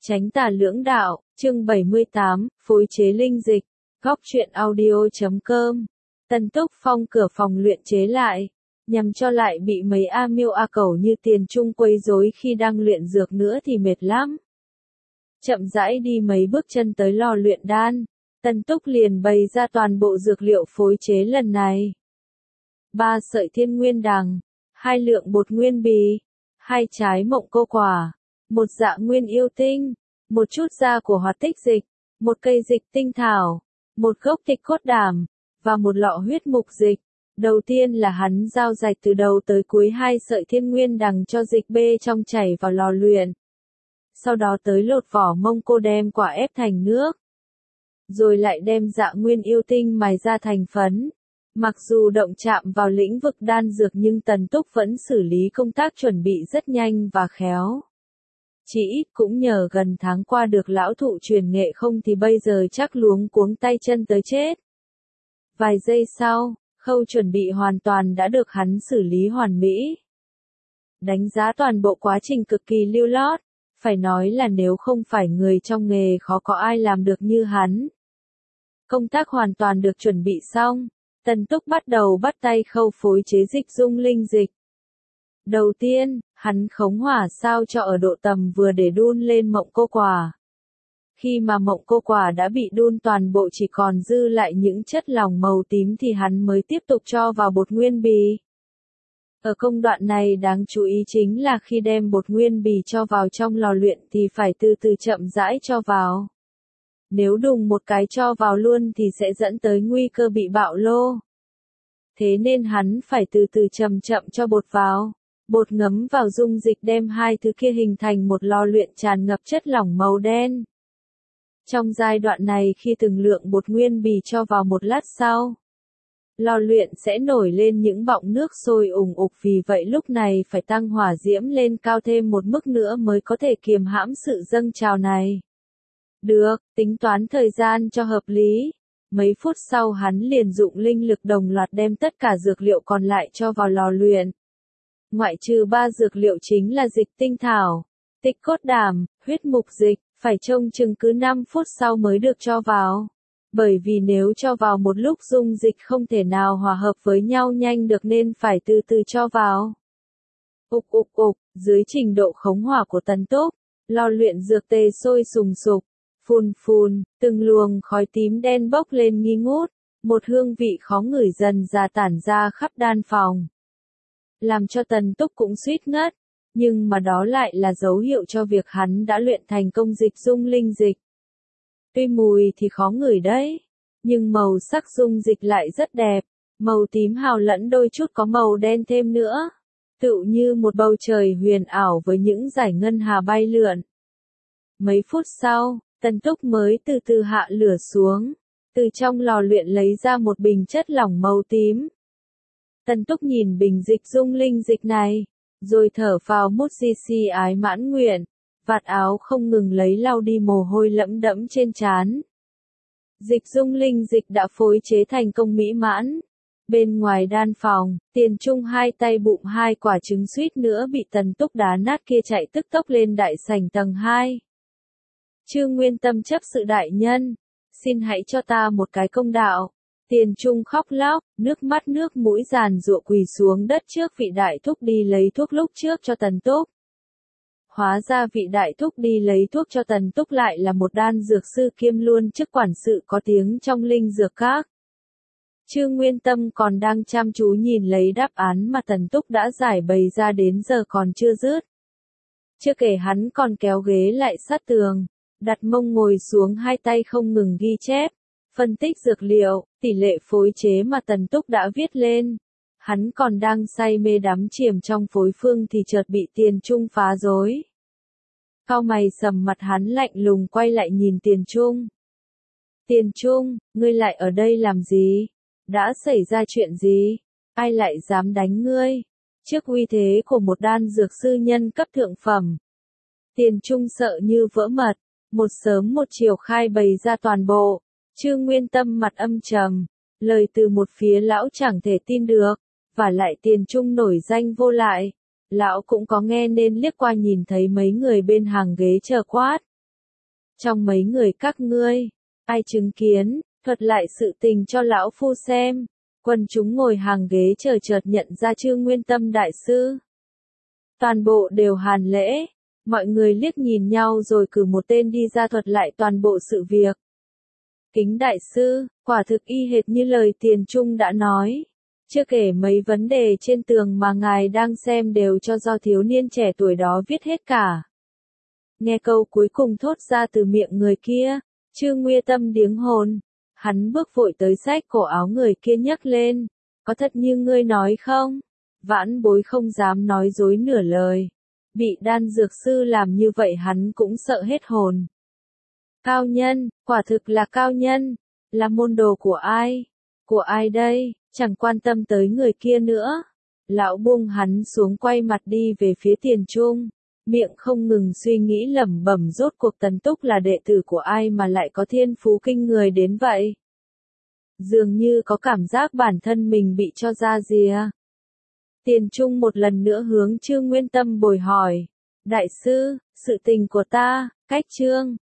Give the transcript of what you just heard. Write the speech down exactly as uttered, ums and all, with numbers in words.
Chánh tà lưỡng đạo, chương bảy mươi tám, phối chế linh dịch, góc truyện audio chấm com. Tần Túc Phong cửa phòng luyện chế lại, nhằm cho lại bị mấy A Miêu A Cẩu như Tiền Trung quấy rối khi đang luyện dược nữa thì mệt lắm. Chậm rãi đi mấy bước chân tới lò luyện đan, Tần Túc liền bày ra toàn bộ dược liệu phối chế lần này. Ba sợi thiên nguyên đằng, hai lượng bột nguyên bì, hai trái mộng cô quả, một dạ nguyên yêu tinh, một chút da của hoạt tích dịch, một cây dịch tinh thảo, một gốc tịch cốt đàm, và một lọ huyết mục dịch. Đầu tiên là hắn giao rạch từ đầu tới cuối hai sợi thiên nguyên đằng cho dịch bê trong chảy vào lò luyện. Sau đó tới lột vỏ mông cô đem quả ép thành nước. Rồi lại đem dạ nguyên yêu tinh mài ra thành phấn. Mặc dù động chạm vào lĩnh vực đan dược nhưng Tần Túc vẫn xử lý công tác chuẩn bị rất nhanh và khéo. Chỉ ít cũng nhờ gần tháng qua được lão thụ truyền nghệ, không thì bây giờ chắc luống cuống tay chân tới chết. Vài giây sau, khâu chuẩn bị hoàn toàn đã được hắn xử lý hoàn mỹ. Đánh giá toàn bộ quá trình cực kỳ lưu loát, phải nói là nếu không phải người trong nghề khó có ai làm được như hắn. Công tác hoàn toàn được chuẩn bị xong, Tần Túc bắt đầu bắt tay khâu phối chế dịch dung linh dịch. Đầu tiên, hắn khống hỏa sao cho ở độ tầm vừa để đun lên mộng cô quả. Khi mà mộng cô quả đã bị đun toàn bộ chỉ còn dư lại những chất lỏng màu tím thì hắn mới tiếp tục cho vào bột nguyên bì. Ở công đoạn này đáng chú ý chính là khi đem bột nguyên bì cho vào trong lò luyện thì phải từ từ chậm rãi cho vào. Nếu đùng một cái cho vào luôn thì sẽ dẫn tới nguy cơ bị bạo lô. Thế nên hắn phải từ từ chậm chậm cho bột vào. Bột ngấm vào dung dịch đem hai thứ kia hình thành một lò luyện tràn ngập chất lỏng màu đen. Trong giai đoạn này khi từng lượng bột nguyên bì cho vào một lát sau, lò luyện sẽ nổi lên những bọng nước sôi ủng ục, vì vậy lúc này phải tăng hỏa diễm lên cao thêm một mức nữa mới có thể kiềm hãm sự dâng trào này. Được, tính toán thời gian cho hợp lý. Mấy phút sau hắn liền dụng linh lực đồng loạt đem tất cả dược liệu còn lại cho vào lò luyện. Ngoại trừ ba dược liệu chính là dịch tinh thảo, tịch cốt đàm, huyết mục dịch, phải trông chừng cứ năm phút sau mới được cho vào. Bởi vì nếu cho vào một lúc dung dịch không thể nào hòa hợp với nhau nhanh được nên phải từ từ cho vào. Ục ục ục, dưới trình độ khống hỏa của Tần Túc, lò luyện dược tê sôi sùng sục, phun phun, từng luồng khói tím đen bốc lên nghi ngút, một hương vị khó ngửi dần ra tản ra khắp đan phòng. Làm cho Tần Túc cũng suýt ngất, nhưng mà đó lại là dấu hiệu cho việc hắn đã luyện thành công dịch dung linh dịch. Tuy mùi thì khó ngửi đấy, nhưng màu sắc dung dịch lại rất đẹp, màu tím hào lẫn đôi chút có màu đen thêm nữa, tựu như một bầu trời huyền ảo với những dải ngân hà bay lượn. Mấy phút sau, Tần Túc mới từ từ hạ lửa xuống, từ trong lò luyện lấy ra một bình chất lỏng màu tím. Tần Túc nhìn bình dịch dung linh dịch này, rồi thở phào một xì xì ái mãn nguyện, vạt áo không ngừng lấy lau đi mồ hôi lẫm đẫm trên trán. Dịch dung linh dịch đã phối chế thành công mỹ mãn. Bên ngoài đan phòng, Tiền Trung hai tay bụng hai quả trứng suýt nữa bị Tần Túc đá nát kia chạy tức tốc lên đại sảnh tầng hai. Trương Nguyên Tâm chấp sự đại nhân, xin hãy cho ta một cái công đạo. Tiền Trung khóc lóc, nước mắt nước mũi giàn giụa quỳ xuống đất trước vị đại thúc đi lấy thuốc lúc trước cho Tần Túc. Hóa ra vị đại thúc đi lấy thuốc cho Tần Túc lại là một đan dược sư kiêm luôn chức quản sự có tiếng trong linh dược các. Trương Nguyên Tâm còn đang chăm chú nhìn lấy đáp án mà Tần Túc đã giải bày ra đến giờ còn chưa dứt. Chưa kể hắn còn kéo ghế lại sát tường, đặt mông ngồi xuống hai tay không ngừng ghi chép, phân tích dược liệu, tỷ lệ phối chế mà Tần Túc đã viết lên. Hắn còn đang say mê đắm chìm trong phối phương thì chợt bị Tiền Trung phá rối. Cau mày sầm mặt hắn lạnh lùng quay lại nhìn Tiền Trung. Tiền Trung, ngươi lại ở đây làm gì? Đã xảy ra chuyện gì? Ai lại dám đánh ngươi? Trước uy thế của một đan dược sư nhân cấp thượng phẩm. Tiền Trung sợ như vỡ mật, một sớm một chiều khai bày ra toàn bộ. Trương Nguyên Tâm mặt âm trầm, lời từ một phía lão chẳng thể tin được, và lại Tiền Trung nổi danh vô lại. Lão cũng có nghe nên liếc qua nhìn thấy mấy người bên hàng ghế chờ quát. Trong mấy người các ngươi, ai chứng kiến, thuật lại sự tình cho lão phu xem. Quần chúng ngồi hàng ghế chờ chợt nhận ra Trương Nguyên Tâm đại sư. Toàn bộ đều hàn lễ, mọi người liếc nhìn nhau rồi cử một tên đi ra thuật lại toàn bộ sự việc. Kính đại sư, quả thực y hệt như lời Tiền Trung đã nói. Chưa kể mấy vấn đề trên tường mà ngài đang xem đều cho do thiếu niên trẻ tuổi đó viết hết cả. Nghe câu cuối cùng thốt ra từ miệng người kia, Trương Nguyên Tâm điếng hồn. Hắn bước vội tới xách cổ áo người kia nhấc lên. Có thật như ngươi nói không? Vãn bối không dám nói dối nửa lời. Bị đan dược sư làm như vậy hắn cũng sợ hết hồn. Cao nhân, quả thực là cao nhân. Là môn đồ của ai? Của ai đây? Chẳng quan tâm tới người kia nữa. Lão buông hắn xuống quay mặt đi về phía Tiền Trung. Miệng không ngừng suy nghĩ lẩm bẩm rốt cuộc Tần Túc là đệ tử của ai mà lại có thiên phú kinh người đến vậy. Dường như có cảm giác bản thân mình bị cho ra rìa. Tiền Trung một lần nữa hướng Trương Nguyên Tâm bồi hỏi. Đại sư, sự tình của ta, cách Trương.